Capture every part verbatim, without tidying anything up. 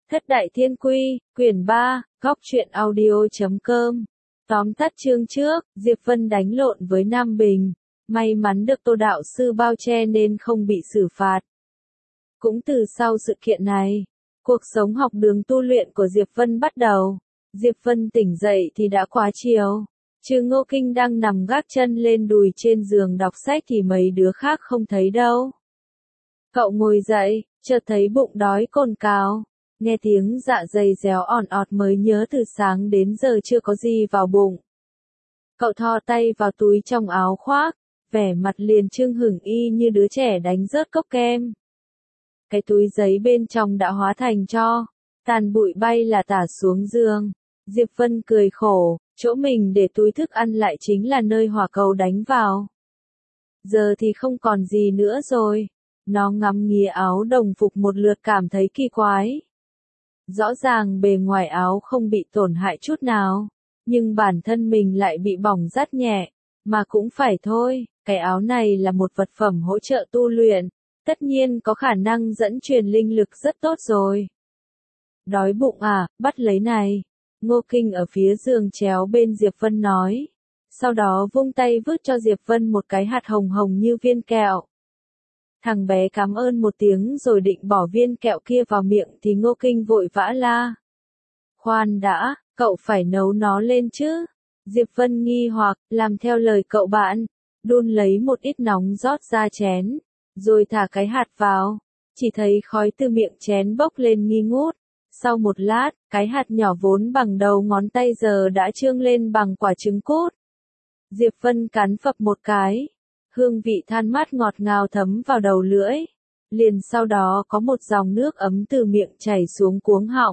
Thất Đại Thiên Quy, quyển ba, góc truyện audio.com. Tóm tắt chương trước, Diệp Vân đánh lộn với Nam Bình. May mắn được Tô đạo sư bao che nên không bị xử phạt. Cũng từ sau sự kiện này, cuộc sống học đường tu luyện của Diệp Vân bắt đầu. Diệp Vân tỉnh dậy thì đã quá chiều. Trừ Ngô Kinh đang nằm gác chân lên đùi trên giường đọc sách thì mấy đứa khác không thấy đâu. Cậu ngồi dậy, chợt thấy bụng đói cồn cào. Nghe tiếng dạ dày réo ỏn ọt mới nhớ từ sáng đến giờ chưa có gì vào bụng. Cậu thò tay vào túi trong áo khoác, vẻ mặt liền trưng hửng y như đứa trẻ đánh rớt cốc kem. Cái túi giấy bên trong đã hóa thành tro, tàn bụi bay là tả xuống giường. Diệp Vân cười khổ, chỗ mình để túi thức ăn lại chính là nơi hỏa cầu đánh vào. Giờ thì không còn gì nữa rồi. Nó ngắm nghía áo đồng phục một lượt cảm thấy kỳ quái. Rõ ràng bề ngoài áo không bị tổn hại chút nào, nhưng bản thân mình lại bị bỏng rát nhẹ, mà cũng phải thôi, cái áo này là một vật phẩm hỗ trợ tu luyện, tất nhiên có khả năng dẫn truyền linh lực rất tốt rồi. Đói bụng à, bắt lấy này. Ngô Kinh ở phía giường chéo bên Diệp Vân nói, sau đó vung tay vứt cho Diệp Vân một cái hạt hồng hồng như viên kẹo. Thằng bé cảm ơn một tiếng rồi định bỏ viên kẹo kia vào miệng thì Ngô Kinh vội vã la. Khoan đã, cậu phải nấu nó lên chứ. Diệp Vân nghi hoặc, làm theo lời cậu bạn, đun lấy một ít nóng rót ra chén, rồi thả cái hạt vào. Chỉ thấy khói từ miệng chén bốc lên nghi ngút. Sau một lát, cái hạt nhỏ vốn bằng đầu ngón tay giờ đã trương lên bằng quả trứng cút. Diệp Vân cắn phập một cái. Hương vị than mát ngọt ngào thấm vào đầu lưỡi. Liền sau đó có một dòng nước ấm từ miệng chảy xuống cuống họng.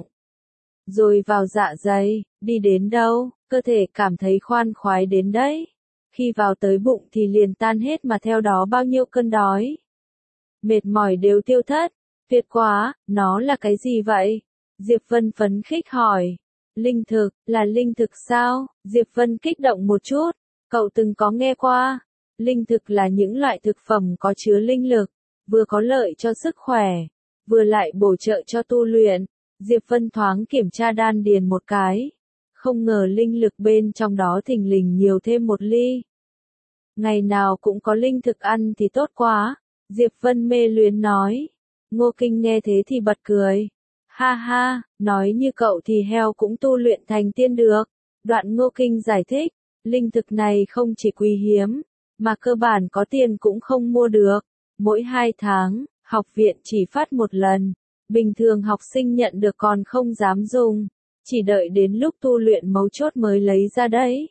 Rồi vào dạ dày, đi đến đâu, cơ thể cảm thấy khoan khoái đến đấy. Khi vào tới bụng thì liền tan hết mà theo đó bao nhiêu cơn đói. Mệt mỏi đều tiêu thất. Tuyệt quá, nó là cái gì vậy? Diệp Vân phấn khích hỏi. Linh thực, là linh thực sao? Diệp Vân kích động một chút. Cậu từng có nghe qua. Linh thực là những loại thực phẩm có chứa linh lực, vừa có lợi cho sức khỏe, vừa lại bổ trợ cho tu luyện. Diệp Vân thoáng kiểm tra đan điền một cái. Không ngờ linh lực bên trong đó thình lình nhiều thêm một ly. Ngày nào cũng có linh thực ăn thì tốt quá. Diệp Vân mê luyến nói. Ngô Kinh nghe thế thì bật cười. Ha ha, nói như cậu thì heo cũng tu luyện thành tiên được. Đoạn Ngô Kinh giải thích, linh thực này không chỉ quý hiếm, mà cơ bản có tiền cũng không mua được. Mỗi hai tháng, học viện chỉ phát một lần. Bình thường học sinh nhận được còn không dám dùng. Chỉ đợi đến lúc tu luyện mấu chốt mới lấy ra đấy.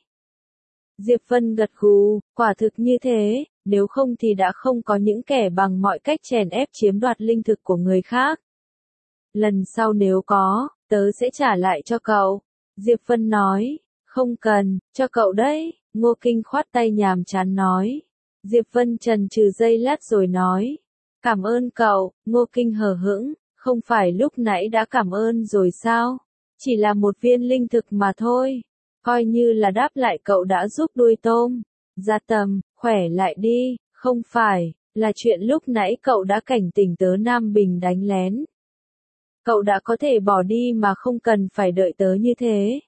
Diệp Vân gật gù, quả thực như thế, nếu không thì đã không có những kẻ bằng mọi cách chèn ép chiếm đoạt linh thực của người khác. Lần sau nếu có, tớ sẽ trả lại cho cậu. Diệp Vân nói, không cần, cho cậu đấy. Ngô Kinh khoát tay nhàm chán nói. Diệp Vân chần chừ giây lát rồi nói. Cảm ơn cậu. Ngô Kinh hờ hững, không phải lúc nãy đã cảm ơn rồi sao? Chỉ là một viên linh thực mà thôi. Coi như là đáp lại cậu đã giúp đuôi tôm. Gia Tầm, khỏe lại đi, không phải, là chuyện lúc nãy cậu đã cảnh tỉnh tớ Nam Bình đánh lén. Cậu đã có thể bỏ đi mà không cần phải đợi tớ như thế.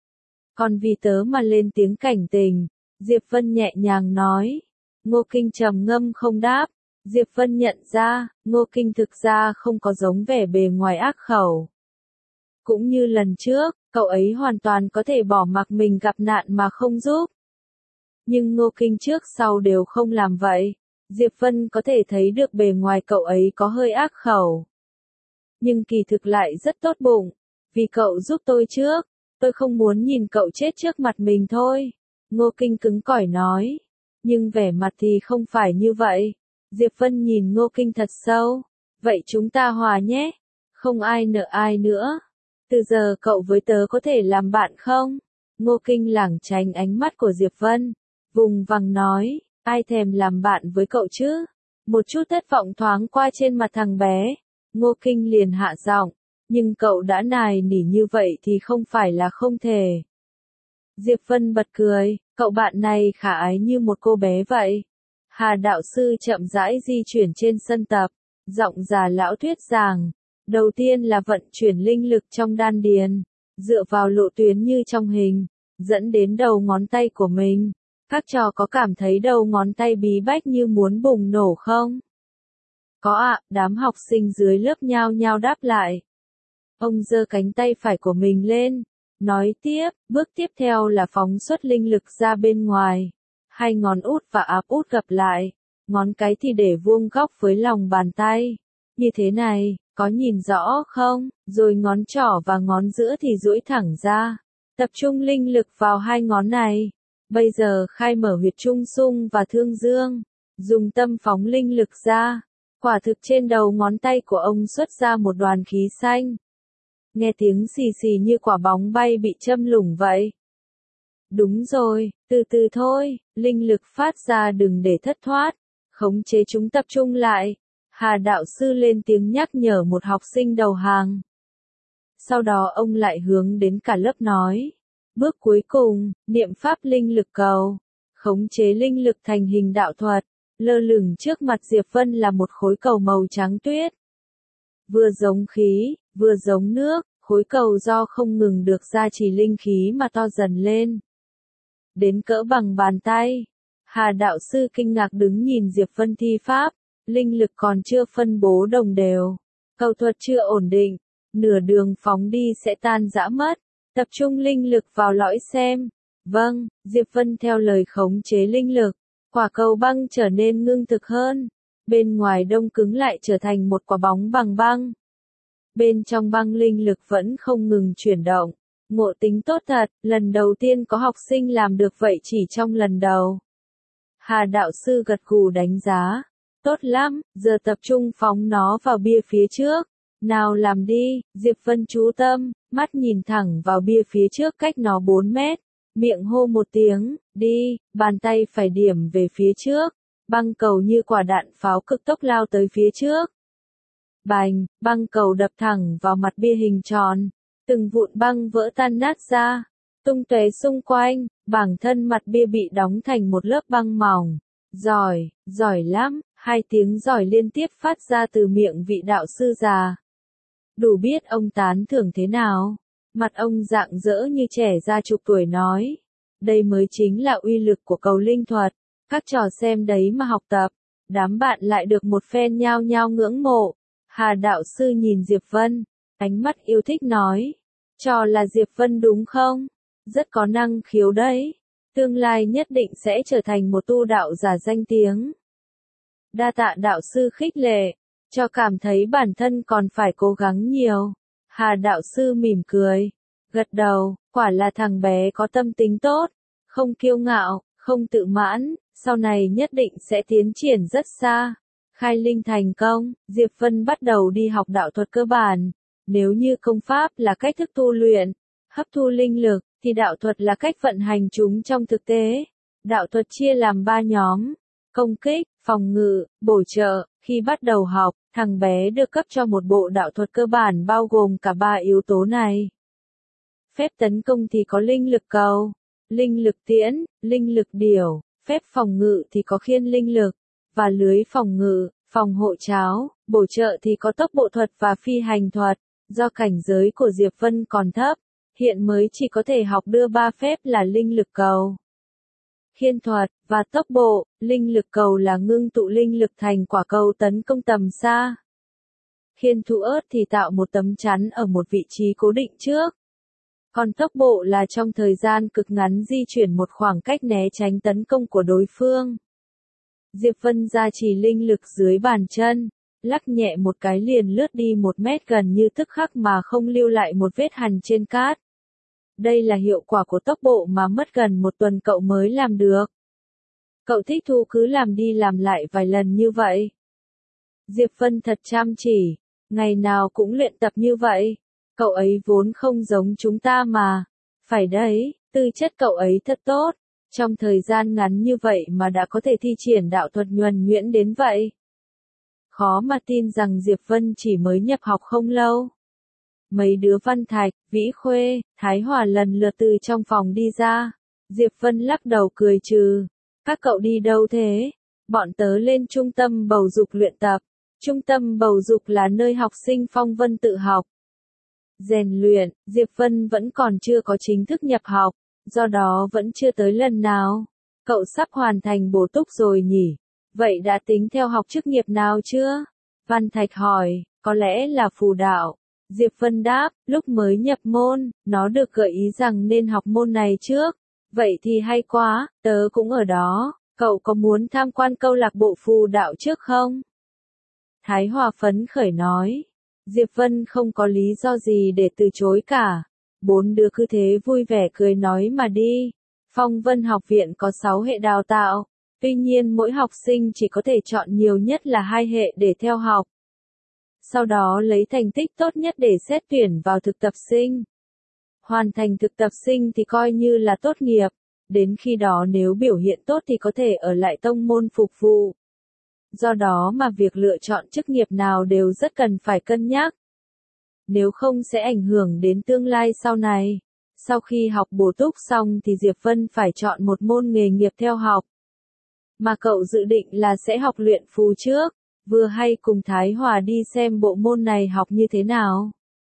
Còn vì tớ mà lên tiếng cảnh tình, Diệp Vân nhẹ nhàng nói. Ngô Kinh trầm ngâm không đáp. Diệp Vân nhận ra, Ngô Kinh thực ra không có giống vẻ bề ngoài ác khẩu. Cũng như lần trước, cậu ấy hoàn toàn có thể bỏ mặc mình gặp nạn mà không giúp. Nhưng Ngô Kinh trước sau đều không làm vậy. Diệp Vân có thể thấy được bề ngoài cậu ấy có hơi ác khẩu. Nhưng kỳ thực lại rất tốt bụng. Vì cậu giúp tôi trước. Tôi không muốn nhìn cậu chết trước mặt mình thôi. Ngô Kinh cứng cỏi nói. Nhưng vẻ mặt thì không phải như vậy. Diệp Vân nhìn Ngô Kinh thật sâu. Vậy chúng ta hòa nhé. Không ai nợ ai nữa. Từ giờ cậu với tớ có thể làm bạn không? Ngô Kinh lảng tránh ánh mắt của Diệp Vân. Vùng vằng nói. Ai thèm làm bạn với cậu chứ? Một chút thất vọng thoáng qua trên mặt thằng bé. Ngô Kinh liền hạ giọng. Nhưng cậu đã nài nỉ như vậy thì không phải là không thể. Diệp Vân bật cười, cậu bạn này khả ái như một cô bé vậy. Hà đạo sư chậm rãi di chuyển trên sân tập, giọng già lão thuyết giảng, Đầu tiên là vận chuyển linh lực trong đan điền, dựa vào lộ tuyến như trong hình, dẫn đến đầu ngón tay của mình. Các trò có cảm thấy đầu ngón tay bí bách như muốn bùng nổ không? Có ạ, đám học sinh dưới lớp nhao nhao đáp lại. Ông giơ cánh tay phải của mình lên, nói tiếp, bước tiếp theo là phóng xuất linh lực ra bên ngoài. Hai ngón út và áp út gặp lại, ngón cái thì để vuông góc với lòng bàn tay. Như thế này, có nhìn rõ không? Rồi ngón trỏ và ngón giữa thì duỗi thẳng ra. Tập trung linh lực vào hai ngón này. Bây giờ khai mở huyệt trung sung và thương dương. Dùng tâm phóng linh lực ra. Quả thực trên đầu ngón tay của ông xuất ra một đoàn khí xanh. Nghe tiếng xì xì như quả bóng bay bị châm lủng vậy. Đúng rồi, từ từ thôi, linh lực phát ra đừng để thất thoát. Khống chế chúng tập trung lại. Hà đạo sư lên tiếng nhắc nhở một học sinh đầu hàng. Sau đó ông lại hướng đến cả lớp nói. Bước cuối cùng, niệm pháp linh lực cầu. Khống chế linh lực thành hình đạo thuật. Lơ lửng trước mặt Diệp Vân là một khối cầu màu trắng tuyết. Vừa giống khí, vừa giống nước, khối cầu do không ngừng được gia trì linh khí mà to dần lên. Đến cỡ bằng bàn tay. Hà đạo sư kinh ngạc đứng nhìn Diệp Vân thi pháp. Linh lực còn chưa phân bố đồng đều. Cầu thuật chưa ổn định. Nửa đường phóng đi sẽ tan rã mất. Tập trung linh lực vào lõi xem. Vâng, Diệp Vân theo lời khống chế linh lực. Quả cầu băng trở nên ngưng thực hơn. Bên ngoài đông cứng lại trở thành một quả bóng bằng băng. Bên trong băng linh lực vẫn không ngừng chuyển động. Ngộ tính tốt thật, lần đầu tiên có học sinh làm được vậy chỉ trong lần đầu. Hà đạo sư gật gù đánh giá. Tốt lắm, giờ tập trung phóng nó vào bia phía trước. Nào làm đi, Diệp Vân chú tâm, mắt nhìn thẳng vào bia phía trước cách nó bốn mét. Miệng hô một tiếng, đi, bàn tay phải điểm về phía trước. Băng cầu như quả đạn pháo cực tốc lao tới phía trước. Bành, băng cầu đập thẳng vào mặt bia hình tròn. Từng vụn băng vỡ tan nát ra. Tung tóe xung quanh, bản thân mặt bia bị đóng thành một lớp băng mỏng. Giỏi, giỏi lắm, hai tiếng giỏi liên tiếp phát ra từ miệng vị đạo sư già. Đủ biết ông tán thưởng thế nào. Mặt ông rạng rỡ như trẻ ra chục tuổi nói. Đây mới chính là uy lực của cầu linh thuật. Các trò xem đấy mà học tập. Đám bạn lại được một phen nhao nhao ngưỡng mộ. Hà đạo sư nhìn Diệp Vân. Ánh mắt yêu thích nói. Trò là Diệp Vân đúng không? Rất có năng khiếu đấy. Tương lai nhất định sẽ trở thành một tu đạo giả danh tiếng. Đa tạ đạo sư khích lệ. Cho cảm thấy bản thân còn phải cố gắng nhiều. Hà đạo sư mỉm cười. Gật đầu, quả là thằng bé có tâm tính tốt. Không kiêu ngạo, không tự mãn. Sau này nhất định sẽ tiến triển rất xa. Khai linh thành công, Diệp Vân bắt đầu đi học đạo thuật cơ bản. Nếu như công pháp là cách thức tu luyện, hấp thu linh lực, thì đạo thuật là cách vận hành chúng trong thực tế. Đạo thuật chia làm ba nhóm. Công kích, phòng ngự, bổ trợ. Khi bắt đầu học, thằng bé được cấp cho một bộ đạo thuật cơ bản bao gồm cả ba yếu tố này. Phép tấn công thì có linh lực cầu, linh lực tiễn, linh lực điểu. Phép phòng ngự thì có khiên linh lực, và lưới phòng ngự, phòng hộ cháo. Bổ trợ thì có tốc bộ thuật và phi hành thuật. Do cảnh giới của Diệp Vân còn thấp, hiện mới chỉ có thể học đưa ba phép là linh lực cầu, khiên thuật, và tốc bộ. Linh lực cầu là ngưng tụ linh lực thành quả cầu tấn công tầm xa. Khiên thủ ớt thì tạo một tấm chắn ở một vị trí cố định trước. Còn tốc bộ là trong thời gian cực ngắn di chuyển một khoảng cách né tránh tấn công của đối phương. Diệp Vân gia trì linh lực dưới bàn chân, lắc nhẹ một cái liền lướt đi một mét gần như tức khắc mà không lưu lại một vết hằn trên cát. Đây là hiệu quả của tốc bộ mà mất gần một tuần cậu mới làm được. Cậu thích thú cứ làm đi làm lại vài lần như vậy. Diệp Vân thật chăm chỉ, ngày nào cũng luyện tập như vậy. Cậu ấy vốn không giống chúng ta mà. Phải đấy, tư chất cậu ấy thật tốt. Trong thời gian ngắn như vậy mà đã có thể thi triển đạo thuật nhuần nhuyễn đến vậy. Khó mà tin rằng Diệp Vân chỉ mới nhập học không lâu. Mấy đứa Văn Thạch, Vĩ Khuê, Thái Hòa lần lượt từ trong phòng đi ra. Diệp Vân lắc đầu cười trừ. Các cậu đi đâu thế? Bọn tớ lên trung tâm bầu dục luyện tập. Trung tâm bầu dục là nơi học sinh Phong Vân tự học, rèn luyện, Diệp Vân vẫn còn chưa có chính thức nhập học, do đó vẫn chưa tới lần nào. Cậu sắp hoàn thành bổ túc rồi nhỉ? Vậy đã tính theo học chức nghiệp nào chưa? Văn Thạch hỏi, có lẽ là phù đạo. Diệp Vân đáp, lúc mới nhập môn, nó được gợi ý rằng nên học môn này trước. Vậy thì hay quá, tớ cũng ở đó, cậu có muốn tham quan câu lạc bộ phù đạo trước không? Thái Hòa phấn khởi nói. Diệp Vân không có lý do gì để từ chối cả. Bốn đứa cứ thế vui vẻ cười nói mà đi. Phong Vân học viện có sáu hệ đào tạo, tuy nhiên mỗi học sinh chỉ có thể chọn nhiều nhất là hai hệ để theo học. Sau đó lấy thành tích tốt nhất để xét tuyển vào thực tập sinh. Hoàn thành thực tập sinh thì coi như là tốt nghiệp, đến khi đó nếu biểu hiện tốt thì có thể ở lại tông môn phục vụ. Do đó mà việc lựa chọn chức nghiệp nào đều rất cần phải cân nhắc. Nếu không sẽ ảnh hưởng đến tương lai sau này. Sau khi học bổ túc xong thì Diệp Vân phải chọn một môn nghề nghiệp theo học. Mà cậu dự định là sẽ học luyện phù trước, vừa hay cùng Thái Hòa đi xem bộ môn này học như thế nào.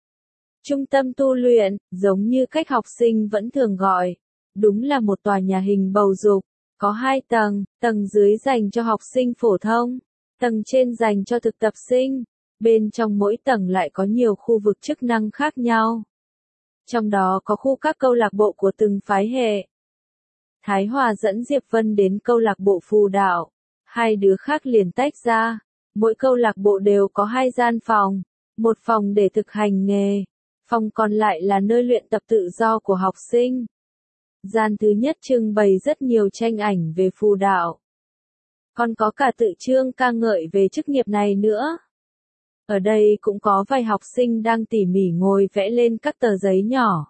Trung tâm tu luyện, giống như cách học sinh vẫn thường gọi, đúng là một tòa nhà hình bầu dục, có hai tầng, tầng dưới dành cho học sinh phổ thông, tầng trên dành cho thực tập sinh, bên trong mỗi tầng lại có nhiều khu vực chức năng khác nhau. Trong đó có khu các câu lạc bộ của từng phái hệ. Thái Hòa dẫn Diệp Vân đến câu lạc bộ phù đạo, hai đứa khác liền tách ra, mỗi câu lạc bộ đều có hai gian phòng, một phòng để thực hành nghề, phòng còn lại là nơi luyện tập tự do của học sinh. Gian thứ nhất trưng bày rất nhiều tranh ảnh về phù đạo, còn có cả tự chương ca ngợi về chức nghiệp này nữa. Ở đây cũng có vài học sinh đang tỉ mỉ ngồi vẽ lên các tờ giấy nhỏ.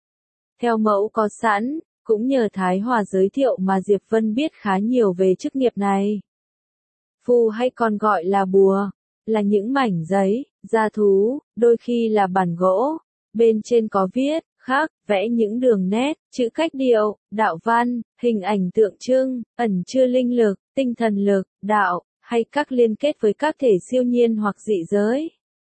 Theo mẫu có sẵn, cũng nhờ Thái Hòa giới thiệu mà Diệp Vân biết khá nhiều về chức nghiệp này. Phù hay còn gọi là bùa, là những mảnh giấy, da thú, đôi khi là bản gỗ, bên trên có viết, khắc, vẽ những đường nét, chữ cách điệu, đạo văn, hình ảnh tượng trưng, ẩn chứa linh lực, tinh thần lực, đạo, hay các liên kết với các thể siêu nhiên hoặc dị giới.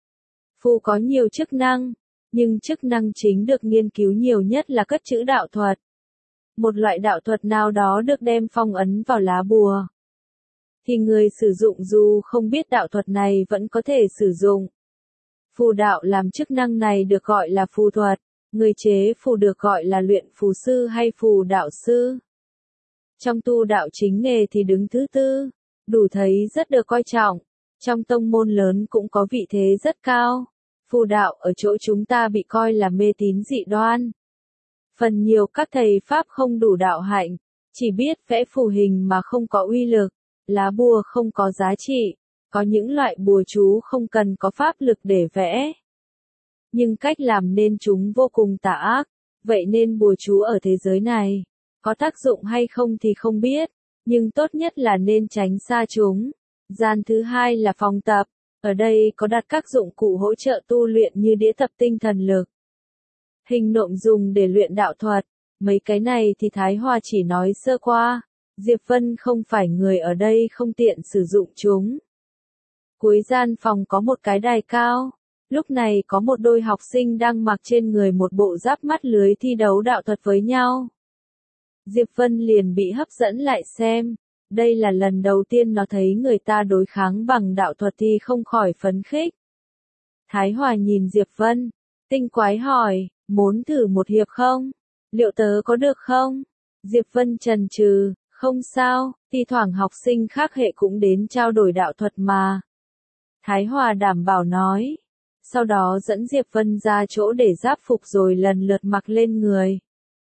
Phù có nhiều chức năng, nhưng chức năng chính được nghiên cứu nhiều nhất là cất trữ đạo thuật. Một loại đạo thuật nào đó được đem phong ấn vào lá bùa. Thì người sử dụng dù không biết đạo thuật này vẫn có thể sử dụng. Phù đạo làm chức năng này được gọi là phù thuật, người chế phù được gọi là luyện phù sư hay phù đạo sư. Trong tu đạo chính nghề thì đứng thứ tư, đủ thấy rất được coi trọng, trong tông môn lớn cũng có vị thế rất cao. Phù đạo ở chỗ chúng ta bị coi là mê tín dị đoan. Phần nhiều các thầy Pháp không đủ đạo hạnh, chỉ biết vẽ phù hình mà không có uy lực, lá bùa không có giá trị, có những loại bùa chú không cần có pháp lực để vẽ. Nhưng cách làm nên chúng vô cùng tà ác, vậy nên bùa chú ở thế giới này, có tác dụng hay không thì không biết, nhưng tốt nhất là nên tránh xa chúng. Gian thứ hai là phòng tập, ở đây có đặt các dụng cụ hỗ trợ tu luyện như đĩa tập tinh thần lực. Hình nộm dùng để luyện đạo thuật, mấy cái này thì Thái Hòa chỉ nói sơ qua, Diệp Vân không phải người ở đây không tiện sử dụng chúng. Cuối gian phòng có một cái đài cao, lúc này có một đôi học sinh đang mặc trên người một bộ giáp mắt lưới thi đấu đạo thuật với nhau. Diệp Vân liền bị hấp dẫn lại xem, đây là lần đầu tiên nó thấy người ta đối kháng bằng đạo thuật thì không khỏi phấn khích. Thái Hòa nhìn Diệp Vân, tinh quái hỏi, muốn thử một hiệp không? Liệu tớ có được không? Diệp Vân chần chừ, không sao, thi thoảng học sinh khác hệ cũng đến trao đổi đạo thuật mà. Thái Hòa đảm bảo nói. Sau đó dẫn Diệp Vân ra chỗ để giáp phục rồi lần lượt mặc lên người.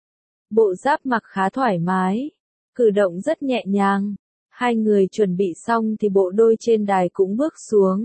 Bộ giáp mặc khá thoải mái, cử động rất nhẹ nhàng. Hai người chuẩn bị xong thì bộ đôi trên đài cũng bước xuống.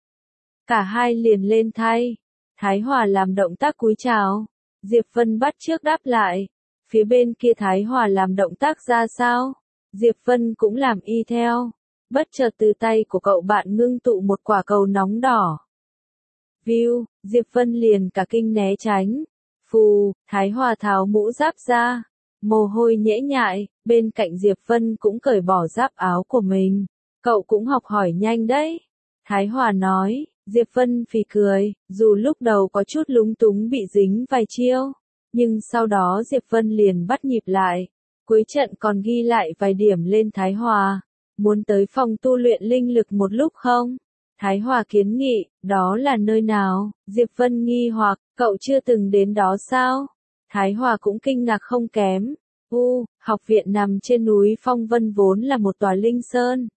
Cả hai liền lên thay. Thái Hòa làm động tác cúi chào. Diệp Vân bắt chước đáp lại. Phía bên kia Thái Hòa làm động tác ra sao? Diệp Vân cũng làm y theo. Bất chợt từ tay của cậu bạn ngưng tụ một quả cầu nóng đỏ. View, Diệp Vân liền cả kinh né tránh. Phù, Thái Hòa tháo mũ giáp ra. Mồ hôi nhễ nhại, bên cạnh Diệp Vân cũng cởi bỏ giáp áo của mình. Cậu cũng học hỏi nhanh đấy. Thái Hòa nói. Diệp Vân phì cười, dù lúc đầu có chút lúng túng bị dính vài chiêu, nhưng sau đó Diệp Vân liền bắt nhịp lại. Cuối trận còn ghi lại vài điểm lên Thái Hòa. Muốn tới phòng tu luyện linh lực một lúc không? Thái Hòa kiến nghị, đó là nơi nào? Diệp Vân nghi hoặc, cậu chưa từng đến đó sao? Thái Hòa cũng kinh ngạc không kém. U, học viện nằm trên núi Phong Vân vốn là một tòa linh sơn.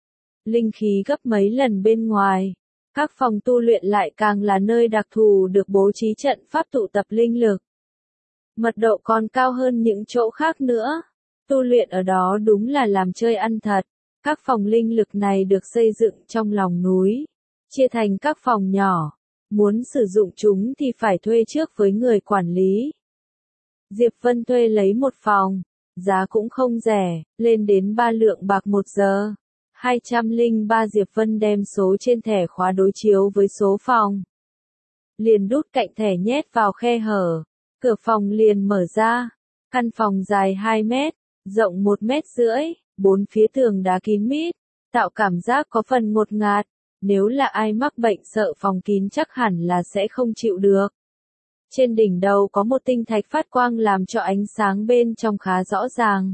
Linh khí gấp mấy lần bên ngoài. Các phòng tu luyện lại càng là nơi đặc thù được bố trí trận pháp tụ tập linh lực. Mật độ còn cao hơn những chỗ khác nữa. Tu luyện ở đó đúng là làm chơi ăn thật. Các phòng linh lực này được xây dựng trong lòng núi, chia thành các phòng nhỏ. Muốn sử dụng chúng thì phải thuê trước với người quản lý. Diệp Vân thuê lấy một phòng, giá cũng không rẻ, lên đến ba lượng bạc một giờ. hai trăm lẻ ba Diệp Vân đem số trên thẻ khóa đối chiếu với số phòng. Liền đút cạnh thẻ nhét vào khe hở. Cửa phòng liền mở ra. Căn phòng dài hai mét, rộng một mét rưỡi, bốn phía tường đá kín mít, tạo cảm giác có phần ngột ngạt. Nếu là ai mắc bệnh sợ phòng kín chắc hẳn là sẽ không chịu được. Trên đỉnh đầu có một tinh thạch phát quang làm cho ánh sáng bên trong khá rõ ràng.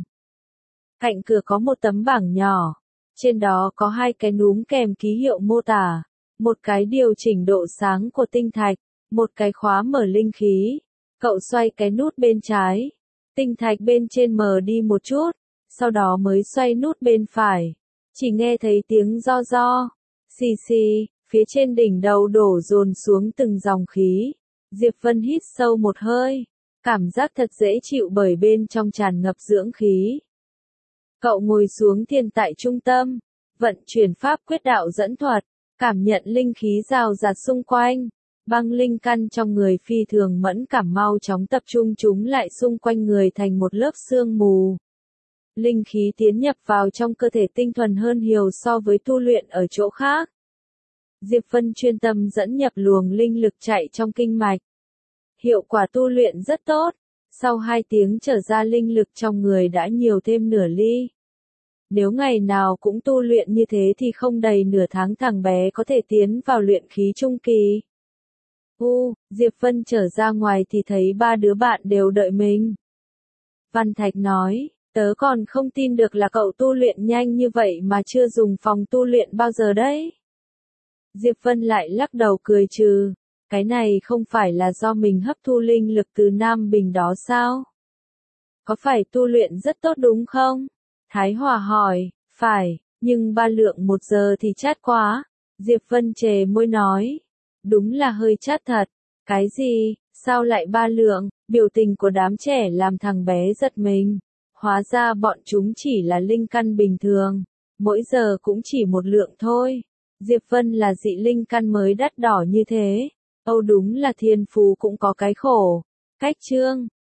Cạnh cửa có một tấm bảng nhỏ. Trên đó có hai cái núm kèm ký hiệu mô tả. Một cái điều chỉnh độ sáng của tinh thạch. Một cái khóa mở linh khí. Cậu xoay cái nút bên trái. Tinh thạch bên trên mờ đi một chút. Sau đó mới xoay nút bên phải. Chỉ nghe thấy tiếng ro ro. Xì xì. Phía trên đỉnh đầu đổ dồn xuống từng dòng khí. Diệp Vân hít sâu một hơi. Cảm giác thật dễ chịu bởi bên trong tràn ngập dưỡng khí. Cậu ngồi xuống thiền tại trung tâm. Vận chuyển pháp quyết đạo dẫn thuật. Cảm nhận linh khí rào rạt xung quanh. Băng linh căn trong người phi thường mẫn cảm mau chóng tập trung chúng lại xung quanh người thành một lớp sương mù. Linh khí tiến nhập vào trong cơ thể tinh thuần hơn nhiều so với tu luyện ở chỗ khác. Diệp Vân chuyên tâm dẫn nhập luồng linh lực chạy trong kinh mạch. Hiệu quả tu luyện rất tốt. Sau hai tiếng trở ra linh lực trong người đã nhiều thêm nửa ly. Nếu ngày nào cũng tu luyện như thế thì không đầy nửa tháng thằng bé có thể tiến vào luyện khí trung kỳ. U, Diệp Vân trở ra ngoài thì thấy ba đứa bạn đều đợi mình. Văn Thạch nói, tớ còn không tin được là cậu tu luyện nhanh như vậy mà chưa dùng phòng tu luyện bao giờ đấy. Diệp Vân lại lắc đầu cười trừ, cái này không phải là do mình hấp thu linh lực từ Nam Bình đó sao? Có phải tu luyện rất tốt đúng không? Thái Hòa hỏi, phải, nhưng ba lượng một giờ thì chát quá. Diệp Vân chề môi nói, đúng là hơi chát thật. Cái gì, sao lại ba lượng? Biểu tình của đám trẻ làm thằng bé giật mình. Hóa ra bọn chúng chỉ là linh căn bình thường, mỗi giờ cũng chỉ một lượng thôi. Diệp Vân là dị linh căn mới đắt đỏ như thế. Âu đúng là thiên phú cũng có cái khổ. Cách chương